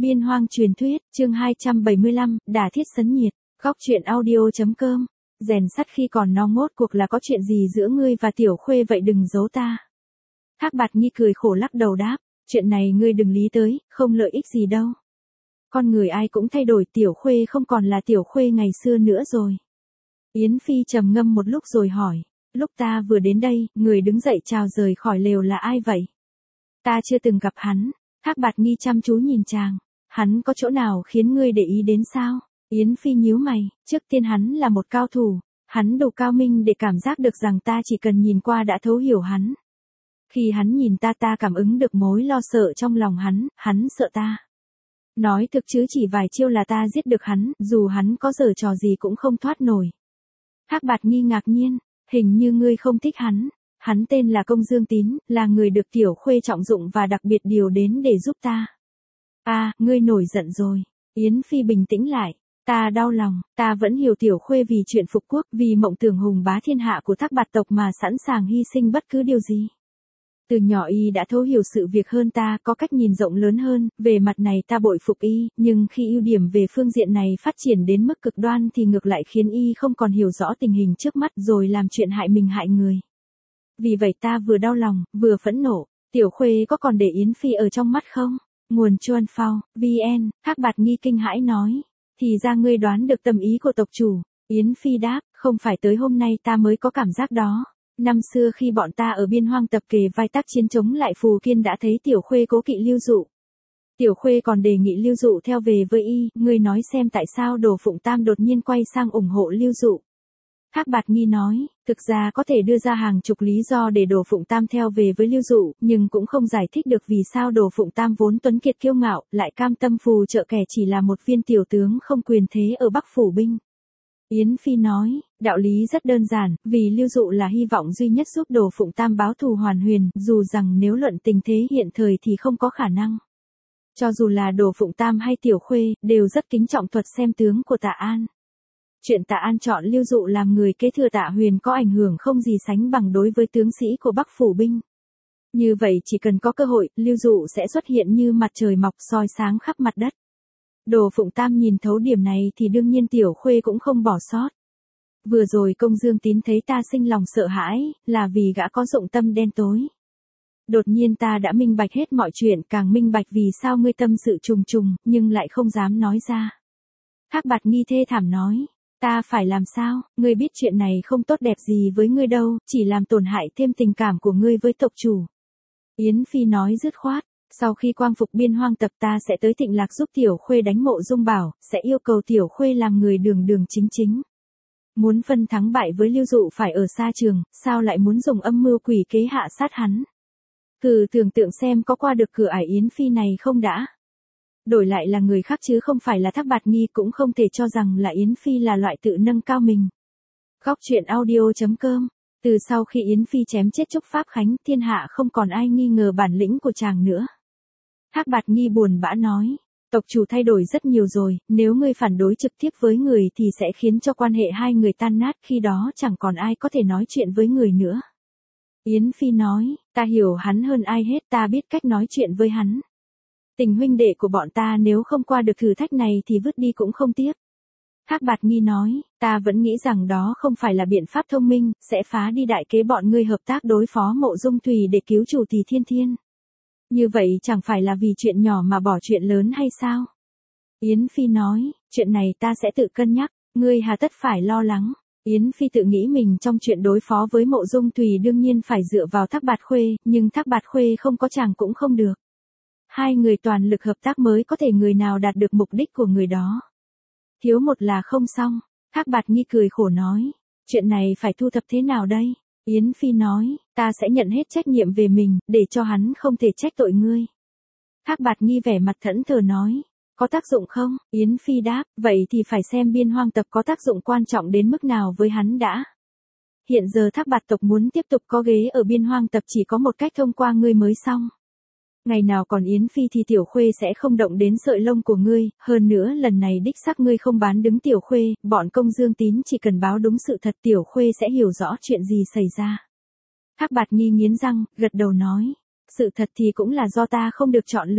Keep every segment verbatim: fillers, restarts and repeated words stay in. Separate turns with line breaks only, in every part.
Biên Hoang truyền thuyết, chương hai trăm bảy mươi lăm, Đả Thiết Sấn Nhiệt, Góc truyện audio.com. Rèn sắt khi còn non ngốt cuộc là có chuyện gì giữa ngươi và Tiểu Khuê vậy đừng giấu ta. Thác Bạt Nhi cười khổ lắc đầu đáp, chuyện này ngươi đừng lý tới, không lợi ích gì đâu. Con người ai cũng thay đổi, Tiểu Khuê không còn là Tiểu Khuê ngày xưa nữa rồi. Yến Phi trầm ngâm một lúc rồi hỏi, lúc ta vừa đến đây, người đứng dậy chào rời khỏi lều là ai vậy? Ta chưa từng gặp hắn. Thác Bạt Nhi chăm chú nhìn chàng, hắn có chỗ nào khiến ngươi để ý đến sao? Yến Phi nhíu mày, trước tiên hắn là một cao thủ, hắn đủ cao minh để cảm giác được rằng ta chỉ cần nhìn qua đã thấu hiểu hắn. Khi hắn nhìn ta ta cảm ứng được mối lo sợ trong lòng hắn, hắn sợ ta. Nói thực chứ chỉ vài chiêu là ta giết được hắn, dù hắn có giở trò gì cũng không thoát nổi. Thác Bạt Nhi ngạc nhiên, hình như ngươi không thích hắn. Hắn tên là Công Dương Tín, là người được Tiểu Khuê trọng dụng và đặc biệt điều đến để giúp ta. À, ngươi nổi giận rồi. Yến Phi bình tĩnh lại. Ta đau lòng, ta vẫn hiểu Tiểu Khuê vì chuyện phục quốc, vì mộng tưởng hùng bá thiên hạ của Thác Bạt tộc mà sẵn sàng hy sinh bất cứ điều gì. Từ nhỏ y đã thấu hiểu sự việc hơn ta, có cách nhìn rộng lớn hơn, về mặt này ta bội phục y, nhưng khi ưu điểm về phương diện này phát triển đến mức cực đoan thì ngược lại khiến y không còn hiểu rõ tình hình trước mắt rồi làm chuyện hại mình hại người. Vì vậy ta vừa đau lòng, vừa phẫn nộ. Tiểu Khuê có còn để Yến Phi ở trong mắt không? Nguồn Chuan Phao, vn, Thác Bạt Nhi kinh hãi nói. Thì ra ngươi đoán được tâm ý của tộc chủ. Yến Phi đáp, không phải tới hôm nay ta mới có cảm giác đó. Năm xưa khi bọn ta ở Biên Hoang tập kề vai tác chiến chống lại Phù Kiên đã thấy Tiểu Khuê cố kỵ Lưu Dụ. Tiểu Khuê còn đề nghị Lưu Dụ theo về với y, ngươi nói xem tại sao Đồ Phụng Tam đột nhiên quay sang ủng hộ Lưu Dụ. Thác Bạt Nhi nói, thực ra có thể đưa ra hàng chục lý do để Đồ Phụng Tam theo về với Lưu Dụ, nhưng cũng không giải thích được vì sao Đồ Phụng Tam vốn tuấn kiệt kiêu ngạo, lại cam tâm phù trợ kẻ chỉ là một viên tiểu tướng không quyền thế ở Bắc Phủ Binh. Yến Phi nói, đạo lý rất đơn giản, vì Lưu Dụ là hy vọng duy nhất giúp Đồ Phụng Tam báo thù hoàn huyền, dù rằng nếu luận tình thế hiện thời thì không có khả năng. Cho dù là Đồ Phụng Tam hay Tiểu Khuê, đều rất kính trọng thuật xem tướng của Tạ An. Chuyện Tạ An chọn Lưu Dụ làm người kế thừa Tạ Huyền có ảnh hưởng không gì sánh bằng đối với tướng sĩ của Bắc Phủ Binh. Như vậy chỉ cần có cơ hội, Lưu Dụ sẽ xuất hiện như mặt trời mọc soi sáng khắp mặt đất. Đồ Phụng Tam nhìn thấu điểm này thì đương nhiên Tiểu Khuê cũng không bỏ sót. Vừa rồi Công Dương Tín thấy ta sinh lòng sợ hãi, là vì gã có dụng tâm đen tối. Đột nhiên ta đã minh bạch hết mọi chuyện, càng minh bạch vì sao ngươi tâm sự trùng trùng, nhưng lại không dám nói ra. Thác Bạt Nhi thê thảm nói. Ta phải làm sao, ngươi biết chuyện này không tốt đẹp gì với ngươi đâu, chỉ làm tổn hại thêm tình cảm của ngươi với tộc chủ. Yến Phi nói dứt khoát, sau khi quang phục Biên Hoang tập ta sẽ tới Thịnh Lạc giúp Tiểu Khuê đánh Mộ Dung Bảo, sẽ yêu cầu Tiểu Khuê làm người đường đường chính chính. Muốn phân thắng bại với Lưu Dụ phải ở xa trường, sao lại muốn dùng âm mưu quỷ kế hạ sát hắn? Thử tưởng tượng xem có qua được cửa ải Yến Phi này không đã? Đổi lại là người khác chứ không phải là Thác Bạt Nhi cũng không thể cho rằng là Yến Phi là loại tự nâng cao mình. Góc truyện audio.com. Từ sau khi Yến Phi chém chết Trúc Pháp Khánh, thiên hạ không còn ai nghi ngờ bản lĩnh của chàng nữa. Thác Bạt Nhi buồn bã nói, tộc chủ thay đổi rất nhiều rồi, nếu ngươi phản đối trực tiếp với người thì sẽ khiến cho quan hệ hai người tan nát, khi đó chẳng còn ai có thể nói chuyện với người nữa. Yến Phi nói, ta hiểu hắn hơn ai hết, ta biết cách nói chuyện với hắn. Tình huynh đệ của bọn ta nếu không qua được thử thách này thì vứt đi cũng không tiếc. Thác Bạt Nhi nói, ta vẫn nghĩ rằng đó không phải là biện pháp thông minh, sẽ phá đi đại kế bọn ngươi hợp tác đối phó Mộ Dung Thùy để cứu chủ Tỷ Thiên Thiên. Như vậy chẳng phải là vì chuyện nhỏ mà bỏ chuyện lớn hay sao? Yến Phi nói, chuyện này ta sẽ tự cân nhắc, ngươi hà tất phải lo lắng. Yến Phi tự nghĩ mình trong chuyện đối phó với Mộ Dung Thùy đương nhiên phải dựa vào Thác Bạt Khuê, nhưng Thác Bạt Khuê không có chàng cũng không được. Hai người toàn lực hợp tác mới có thể người nào đạt được mục đích của người đó. Thiếu một là không xong. Thác Bạt Nhi cười khổ nói. Chuyện này phải thu thập thế nào đây? Yến Phi nói, ta sẽ nhận hết trách nhiệm về mình, để cho hắn không thể trách tội ngươi. Thác Bạt Nhi vẻ mặt thẫn thờ nói. Có tác dụng không? Yến Phi đáp, vậy thì phải xem Biên Hoang tập có tác dụng quan trọng đến mức nào với hắn đã. Hiện giờ Thác Bạt tộc muốn tiếp tục có ghế ở Biên Hoang tập chỉ có một cách thông qua ngươi mới xong. Ngày nào còn Yến Phi thì Tiểu Khuê sẽ không động đến sợi lông của ngươi, hơn nữa lần này đích xác ngươi không bán đứng Tiểu Khuê, bọn Công Dương Tín chỉ cần báo đúng sự thật Tiểu Khuê sẽ hiểu rõ chuyện gì xảy ra. Thác Bạt Nhi nghiến răng, gật đầu nói, sự thật thì cũng là do ta không được chọn lựa,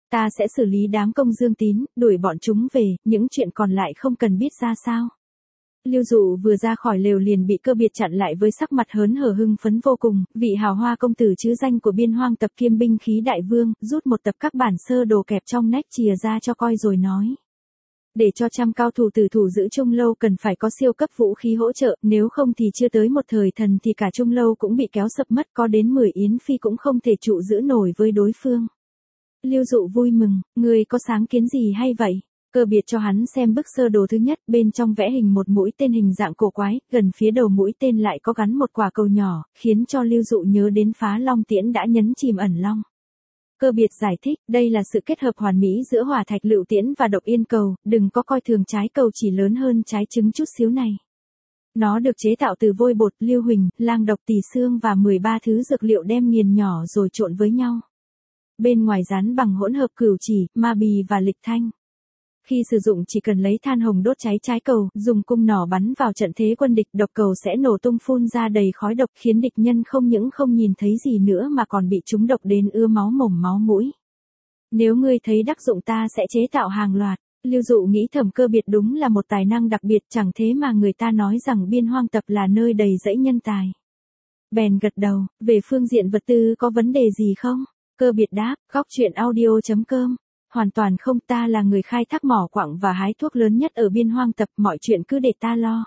Ta sẽ xử lý đám công dương tín, đuổi bọn chúng về, những chuyện còn lại không cần biết ra sao. Lưu Dụ vừa ra khỏi lều liền bị Cơ Biệt chặn lại với sắc mặt hớn hở hưng phấn vô cùng, vị hào hoa công tử chứ danh của Biên Hoang tập kiêm binh khí đại vương, rút một tập các bản sơ đồ kẹp trong nách chìa ra cho coi rồi nói. Để cho trăm cao thủ tử thủ giữ Trung Lâu cần phải có siêu cấp vũ khí hỗ trợ, nếu không thì chưa tới một thời thần thì cả Trung Lâu cũng bị kéo sập mất, có đến mười yến phi cũng không thể trụ giữ nổi với đối phương. Lưu Dụ vui mừng, ngươi có sáng kiến gì hay vậy? Cơ Biệt cho hắn xem bức sơ đồ thứ nhất, bên trong vẽ hình một mũi tên hình dạng cổ quái, gần phía đầu mũi tên lại có gắn một quả cầu nhỏ, khiến cho Lưu Dụ nhớ đến Phá Long Tiễn đã nhấn chìm ẩn long. Cơ Biệt giải thích, đây là sự kết hợp hoàn mỹ giữa hỏa thạch lựu tiễn và độc yên cầu, đừng có coi thường trái cầu chỉ lớn hơn trái trứng chút xíu này. Nó được chế tạo từ vôi bột, lưu huỳnh, lang độc, tỳ xương và mười ba thứ dược liệu đem nghiền nhỏ rồi trộn với nhau. Bên ngoài dán bằng hỗn hợp cửu chỉ, ma bì và lịch thanh. Khi sử dụng chỉ cần lấy than hồng đốt cháy trái cầu, dùng cung nỏ bắn vào trận thế quân địch, độc cầu sẽ nổ tung phun ra đầy khói độc, khiến địch nhân không những không nhìn thấy gì nữa mà còn bị trúng độc đến ưa máu mồm máu mũi. Nếu ngươi thấy đắc dụng ta sẽ chế tạo hàng loạt. Lưu Dụ nghĩ thầm Cơ Biệt đúng là một tài năng đặc biệt, chẳng thế mà người ta nói rằng Biên Hoang tập là nơi đầy dẫy nhân tài. Bèn gật đầu, về phương diện vật tư có vấn đề gì không? Cơ Biệt đáp, góc truyện audio chấm com. Hoàn toàn không, ta là người khai thác mỏ quặng và hái thuốc lớn nhất ở Biên Hoang tập, mọi chuyện cứ để ta lo.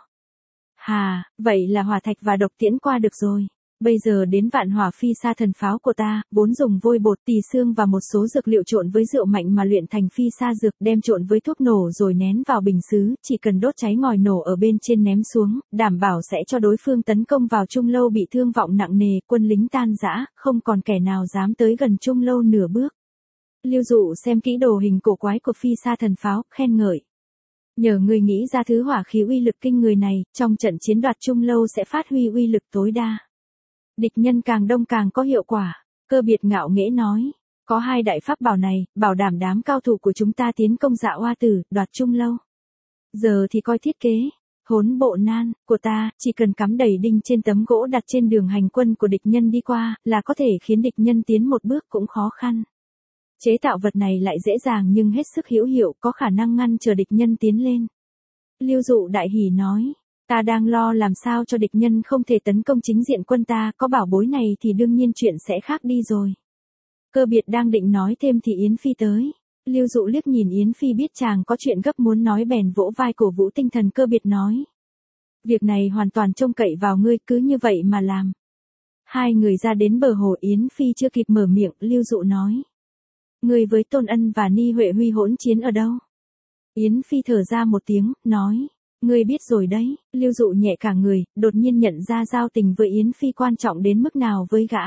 Hà, vậy là hỏa thạch và độc tiễn qua được rồi. Bây giờ đến vạn hỏa phi sa thần pháo của ta, vốn dùng vôi bột, tỳ xương và một số dược liệu trộn với rượu mạnh mà luyện thành phi sa dược, đem trộn với thuốc nổ rồi nén vào bình sứ, chỉ cần đốt cháy ngòi nổ ở bên trên ném xuống, đảm bảo sẽ cho đối phương tấn công vào Trung Lâu bị thương vọng nặng nề, quân lính tan rã, không còn kẻ nào dám tới gần Trung Lâu nửa bước. Lưu Dụ xem kỹ đồ hình cổ quái của phi sa thần pháo, khen ngợi. Nhờ người nghĩ ra thứ hỏa khí uy lực kinh người này, trong trận chiến đoạt Trung Lâu sẽ phát huy uy lực tối đa. Địch nhân càng đông càng có hiệu quả. Cơ Biệt ngạo nghễ nói, có hai đại pháp bảo này, bảo đảm đám cao thủ của chúng ta tiến công Dạ Oa Tử, đoạt Trung Lâu. Giờ thì coi thiết kế, hỗn bộ nan, của ta, chỉ cần cắm đầy đinh trên tấm gỗ đặt trên đường hành quân của địch nhân đi qua, là có thể khiến địch nhân tiến một bước cũng khó khăn. Chế tạo vật này lại dễ dàng nhưng hết sức hữu hiệu, có khả năng ngăn chờ địch nhân tiến lên. Lưu Dụ đại hỉ nói, ta đang lo làm sao cho địch nhân không thể tấn công chính diện quân ta, có bảo bối này thì đương nhiên chuyện sẽ khác đi rồi. Cơ Biệt đang định nói thêm thì Yến Phi tới. Lưu Dụ liếc nhìn Yến Phi biết chàng có chuyện gấp muốn nói bèn vỗ vai cổ vũ tinh thần Cơ Biệt nói. Việc này hoàn toàn trông cậy vào ngươi, cứ như vậy mà làm. Hai người ra đến bờ hồ, Yến Phi chưa kịp mở miệng, Lưu Dụ nói. Ngươi với Tôn Ân và Ni Huệ Huy hỗn chiến ở đâu? Yến Phi thở ra một tiếng, nói. Ngươi biết rồi đấy. Lưu Dụ nhẹ cả người, đột nhiên nhận ra giao tình với Yến Phi quan trọng đến mức nào với gã.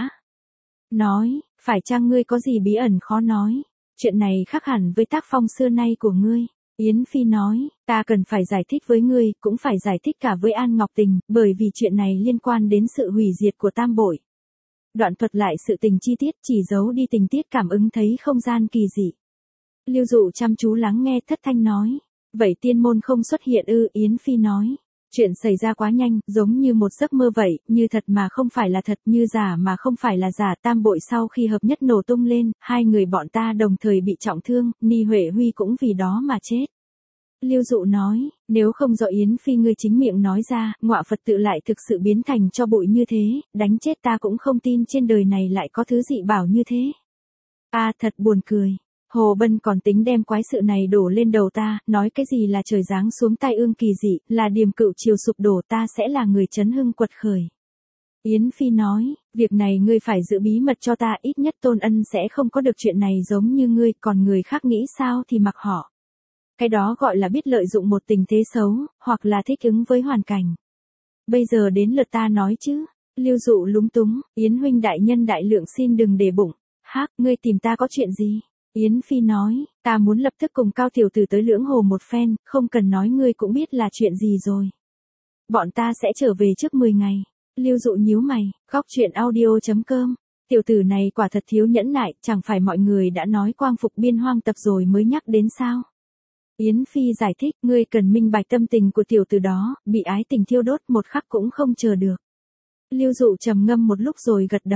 Nói, phải chăng ngươi có gì bí ẩn khó nói? Chuyện này khác hẳn với tác phong xưa nay của ngươi. Yến Phi nói, ta cần phải giải thích với ngươi, cũng phải giải thích cả với An Ngọc Tình, bởi vì chuyện này liên quan đến sự hủy diệt của Tam Bội. Đoạn thuật lại sự tình chi tiết, chỉ giấu đi tình tiết cảm ứng thấy không gian kỳ dị. Lưu Dụ chăm chú lắng nghe, thất thanh nói. Vậy tiên môn không xuất hiện ư? Yến Phi nói. Chuyện xảy ra quá nhanh, giống như một giấc mơ vậy, như thật mà không phải là thật, như giả mà không phải là giả. Tam Bội sau khi hợp nhất nổ tung lên, hai người bọn ta đồng thời bị trọng thương, Ni Huệ Huy cũng vì đó mà chết. Lưu Dụ nói, nếu không do Yến Phi ngươi chính miệng nói ra, ngọa Phật tự lại thực sự biến thành cho bụi như thế, đánh chết ta cũng không tin trên đời này lại có thứ dị bảo như thế. A à, thật buồn cười. Hồ Bân còn tính đem quái sự này đổ lên đầu ta, nói cái gì là trời giáng xuống tai ương kỳ dị, là điềm cựu chiều sụp đổ, ta sẽ là người chấn hưng quật khởi. Yến Phi nói, việc này ngươi phải giữ bí mật cho ta, ít nhất Tôn Ân sẽ không có được chuyện này giống như ngươi, còn người khác nghĩ sao thì mặc họ. Cái đó gọi là biết lợi dụng một tình thế xấu, hoặc là thích ứng với hoàn cảnh. Bây giờ đến lượt ta nói chứ. Lưu Dụ lúng túng, Yến huynh đại nhân đại lượng xin đừng để bụng. Hác, ngươi tìm ta có chuyện gì? Yến Phi nói, ta muốn lập tức cùng Cao tiểu tử tới Lưỡng Hồ một phen, không cần nói ngươi cũng biết là chuyện gì rồi. Bọn ta sẽ trở về trước mười ngày. Lưu Dụ nhíu mày, góc truyện audio chấm com. Tiểu tử này quả thật thiếu nhẫn nại, chẳng phải mọi người đã nói quang phục Biên Hoang tập rồi mới nhắc đến sao? Yến Phi giải thích, ngươi cần minh bạch tâm tình của tiểu tử đó, bị ái tình thiêu đốt một khắc cũng không chờ được. Lưu Dụ trầm ngâm một lúc rồi gật đầu.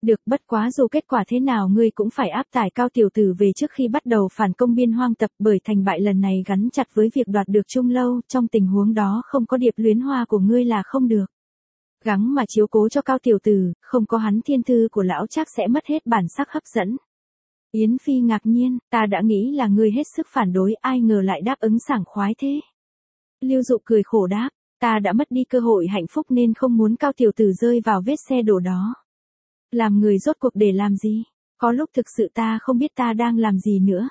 Được, bất quá dù kết quả thế nào ngươi cũng phải áp tải Cao tiểu tử về trước khi bắt đầu phản công Biên Hoang tập, bởi thành bại lần này gắn chặt với việc đoạt được Trung Lâu, trong tình huống đó không có Điệp Luyến Hoa của ngươi là không được. Gắng mà chiếu cố cho Cao tiểu tử, không có hắn thiên thư của lão chắc sẽ mất hết bản sắc hấp dẫn. Yến Phi ngạc nhiên, ta đã nghĩ là ngươi hết sức phản đối, ai ngờ lại đáp ứng sảng khoái thế. Lưu Dụ cười khổ đáp, ta đã mất đi cơ hội hạnh phúc nên không muốn Cao tiểu tử rơi vào vết xe đổ đó. Làm người rốt cuộc để làm gì? Có lúc thực sự ta không biết ta đang làm gì nữa.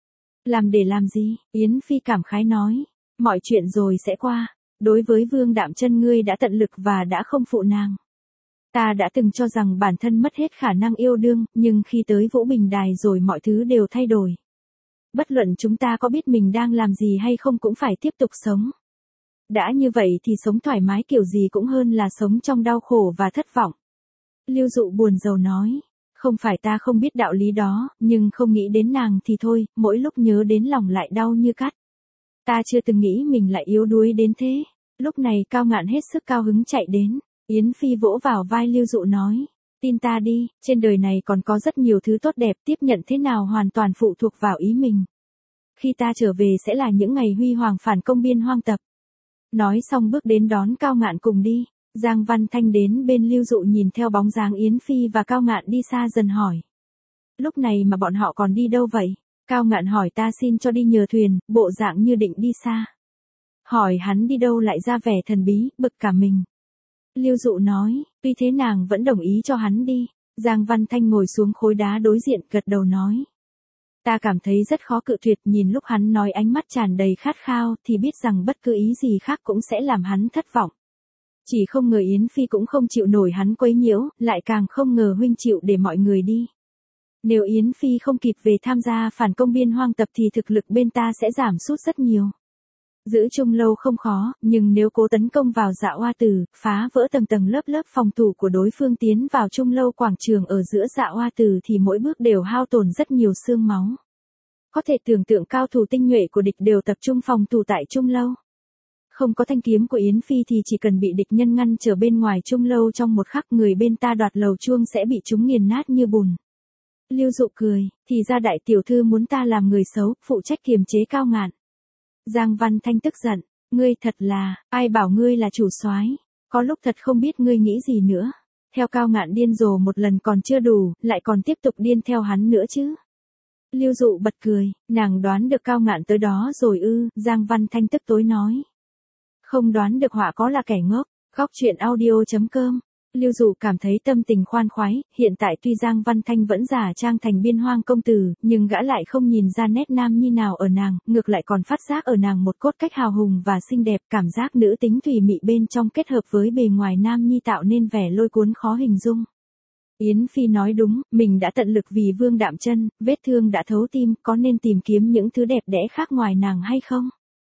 Làm để làm gì? Yến Phi cảm khái nói, mọi chuyện rồi sẽ qua. Đối với Vương Đạm Chân ngươi đã tận lực và đã không phụ nàng. Ta đã từng cho rằng bản thân mất hết khả năng yêu đương, nhưng khi tới Vũ Bình Đài rồi mọi thứ đều thay đổi. Bất luận chúng ta có biết mình đang làm gì hay không cũng phải tiếp tục sống. Đã như vậy thì sống thoải mái kiểu gì cũng hơn là sống trong đau khổ và thất vọng. Lưu Dụ buồn rầu nói, không phải ta không biết đạo lý đó, nhưng không nghĩ đến nàng thì thôi, mỗi lúc nhớ đến lòng lại đau như cắt. Ta chưa từng nghĩ mình lại yếu đuối đến thế. Lúc này Cao Ngạn hết sức cao hứng chạy đến. Yến Phi vỗ vào vai Lưu Dụ nói, tin ta đi, trên đời này còn có rất nhiều thứ tốt đẹp, tiếp nhận thế nào hoàn toàn phụ thuộc vào ý mình. Khi ta trở về sẽ là những ngày huy hoàng phản công Biên Hoang tập. Nói xong bước đến đón Cao Ngạn cùng đi. Giang Văn Thanh đến bên Lưu Dụ nhìn theo bóng dáng Yến Phi và Cao Ngạn đi xa dần hỏi. Lúc này mà bọn họ còn đi đâu vậy? Cao Ngạn hỏi ta xin cho đi nhờ thuyền, bộ dạng như định đi xa. Hỏi hắn đi đâu lại ra vẻ thần bí, bực cả mình. Lưu Dụ nói, tuy thế nàng vẫn đồng ý cho hắn đi. Giang Văn Thanh ngồi xuống khối đá đối diện gật đầu nói. Ta cảm thấy rất khó cự tuyệt, nhìn lúc hắn nói ánh mắt tràn đầy khát khao thì biết rằng bất cứ ý gì khác cũng sẽ làm hắn thất vọng. Chỉ không ngờ Yến Phi cũng không chịu nổi hắn quấy nhiễu, lại càng không ngờ huynh chịu để mọi người đi. Nếu Yến Phi không kịp về tham gia phản công Biên Hoang tập thì thực lực bên ta sẽ giảm sút rất nhiều. Giữ Trung Lâu không khó, nhưng nếu cố tấn công vào Dạ Oa Tử, phá vỡ tầng tầng lớp lớp phòng thủ của đối phương tiến vào Trung Lâu quảng trường ở giữa Dạ Oa Tử thì mỗi bước đều hao tổn rất nhiều xương máu. Có thể tưởng tượng cao thủ tinh nhuệ của địch đều tập trung phòng thủ tại Trung Lâu. Không có thanh kiếm của Yến Phi thì chỉ cần bị địch nhân ngăn trở bên ngoài Trung Lâu trong một khắc, người bên ta đoạt lầu chuông sẽ bị chúng nghiền nát như bùn. Lưu Dụ cười, thì ra đại tiểu thư muốn ta làm người xấu, phụ trách kiềm chế Cao Ngạn. Giang Văn Thanh tức giận, ngươi thật là, ai bảo ngươi là chủ soái, có lúc thật không biết ngươi nghĩ gì nữa. Theo Cao Ngạn điên rồ một lần còn chưa đủ, lại còn tiếp tục điên theo hắn nữa chứ. Lưu Dụ bật cười, nàng đoán được Cao Ngạn tới đó rồi ư? Giang Văn Thanh tức tối nói. Không đoán được họa có là kẻ ngốc. Góc truyện audio chấm com. Lưu Dụ cảm thấy tâm tình khoan khoái, hiện tại tuy Giang Văn Thanh vẫn giả trang thành Biên Hoang công tử, nhưng gã lại không nhìn ra nét nam nhi nào ở nàng, ngược lại còn phát giác ở nàng một cốt cách hào hùng và xinh đẹp, cảm giác nữ tính thùy mị bên trong kết hợp với bề ngoài nam nhi tạo nên vẻ lôi cuốn khó hình dung. Yến Phi nói đúng, mình đã tận lực vì Vương Đạm Chân, vết thương đã thấu tim, có nên tìm kiếm những thứ đẹp đẽ khác ngoài nàng hay không?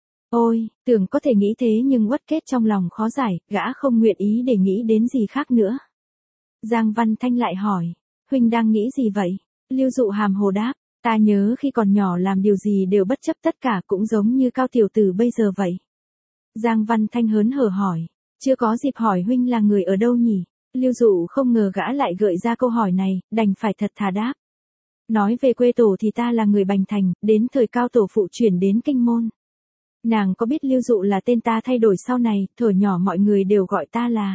Ôi, tưởng có thể nghĩ thế nhưng uất kết trong lòng khó giải, gã không nguyện ý để nghĩ đến gì khác nữa. Giang Văn Thanh lại hỏi, huynh đang nghĩ gì vậy? Lưu Dụ hàm hồ đáp, ta nhớ khi còn nhỏ làm điều gì đều bất chấp tất cả, cũng giống như Cao tiểu tử bây giờ vậy. Giang Văn Thanh hớn hở hỏi, chưa có dịp hỏi huynh là người ở đâu nhỉ? Lưu Dụ không ngờ gã lại gợi ra câu hỏi này, đành phải thật thà đáp. Nói về quê tổ thì ta là người Bành Thành, đến thời Cao tổ phụ chuyển đến Kinh Môn. Nàng có biết Lưu Dụ là tên ta thay đổi sau này, thuở nhỏ mọi người đều gọi ta là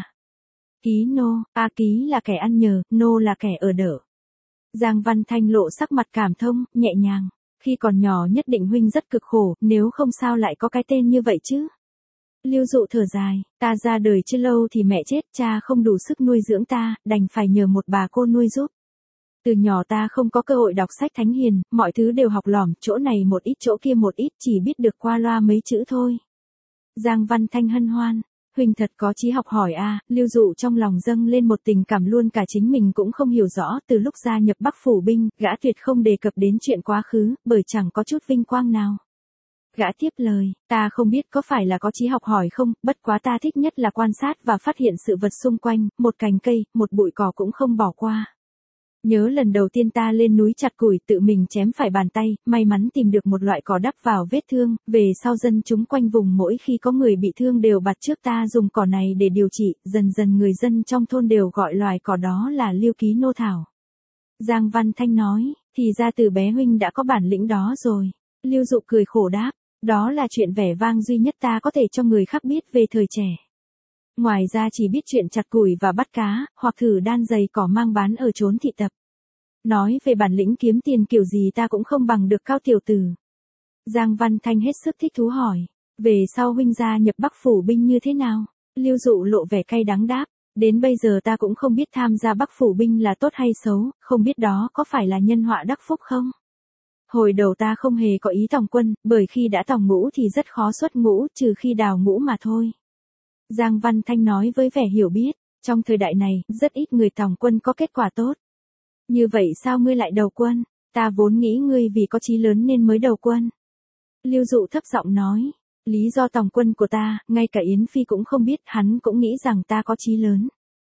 Ký Nô, A Ký là kẻ ăn nhờ, Nô là kẻ ở đỡ. Giang Văn Thanh lộ sắc mặt cảm thông, nhẹ nhàng, khi còn nhỏ nhất định huynh rất cực khổ, nếu không sao lại có cái tên như vậy chứ. Lưu Dụ thở dài, ta ra đời chưa lâu thì mẹ chết, cha không đủ sức nuôi dưỡng ta, đành phải nhờ một bà cô nuôi giúp. Từ nhỏ ta không có cơ hội đọc sách thánh hiền, mọi thứ đều học lỏm, chỗ này một ít chỗ kia một ít, chỉ biết được qua loa mấy chữ thôi. Giang Văn Thanh hân hoan, huynh thật có chí học hỏi a. À, Lưu Dụ trong lòng dâng lên một tình cảm luôn cả chính mình cũng không hiểu rõ, từ lúc gia nhập Bắc phủ binh, gã tuyệt không đề cập đến chuyện quá khứ, bởi chẳng có chút vinh quang nào. Gã tiếp lời, ta không biết có phải là có chí học hỏi không, bất quá ta thích nhất là quan sát và phát hiện sự vật xung quanh, một cành cây, một bụi cỏ cũng không bỏ qua. Nhớ lần đầu tiên ta lên núi chặt củi tự mình chém phải bàn tay, may mắn tìm được một loại cỏ đắp vào vết thương, về sau dân chúng quanh vùng mỗi khi có người bị thương đều bạt trước ta dùng cỏ này để điều trị, dần dần người dân trong thôn đều gọi loài cỏ đó là Lưu Ký Nô Thảo. Giang Văn Thanh nói, thì ra từ bé huynh đã có bản lĩnh đó rồi. Lưu Dụ cười khổ đáp, đó là chuyện vẻ vang duy nhất ta có thể cho người khác biết về thời trẻ. Ngoài ra chỉ biết chuyện chặt củi và bắt cá, hoặc thử đan giày cỏ mang bán ở chốn thị tập. Nói về bản lĩnh kiếm tiền kiểu gì ta cũng không bằng được Cao tiểu tử. Giang Văn Thanh hết sức thích thú hỏi, về sau huynh gia nhập Bắc phủ binh như thế nào? Lưu Dụ lộ vẻ cay đắng đáp, đến bây giờ ta cũng không biết tham gia Bắc phủ binh là tốt hay xấu, không biết đó có phải là nhân họa đắc phúc không? Hồi đầu ta không hề có ý tòng quân, bởi khi đã tòng ngũ thì rất khó xuất ngũ, trừ khi đào ngũ mà thôi. Giang Văn Thanh nói với vẻ hiểu biết, trong thời đại này, rất ít người tòng quân có kết quả tốt. Như vậy sao ngươi lại đầu quân? Ta vốn nghĩ ngươi vì có chí lớn nên mới đầu quân. Lưu Dụ thấp giọng nói, lý do tòng quân của ta, ngay cả Yến Phi cũng không biết, hắn cũng nghĩ rằng ta có chí lớn.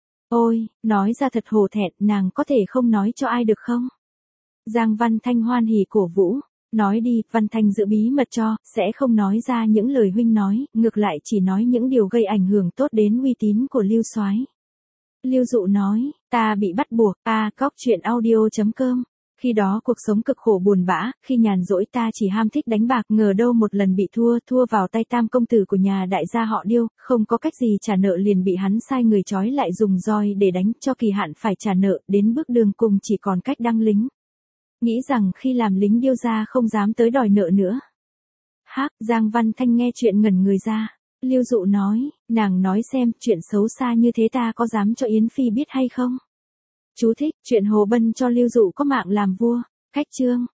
Ôi, nói ra thật hổ thẹn, nàng có thể không nói cho ai được không? Giang Văn Thanh hoan hỉ cổ vũ, nói đi, Văn Thanh giữ bí mật cho, sẽ không nói ra những lời huynh nói, ngược lại chỉ nói những điều gây ảnh hưởng tốt đến uy tín của Lưu soái. Lưu Dụ nói, ta bị bắt buộc, a cóc truyện audio chấm com. Khi đó cuộc sống cực khổ buồn bã, khi nhàn rỗi ta chỉ ham thích đánh bạc, ngờ đâu một lần bị thua, thua vào tay tam công tử của nhà đại gia họ Điêu, không có cách gì trả nợ liền bị hắn sai người trói lại dùng roi để đánh, cho kỳ hạn phải trả nợ, đến bước đường cùng chỉ còn cách đăng lính. Nghĩ rằng khi làm lính Điêu gia không dám tới đòi nợ nữa. Hắc, Giang Văn Thanh nghe chuyện ngẩn người ra. Lưu Dụ nói, nàng nói xem, chuyện xấu xa như thế ta có dám cho Yến Phi biết hay không? Chú thích, chuyện Hồ Bân cho Lưu Dụ có mạng làm vua. Khách chương.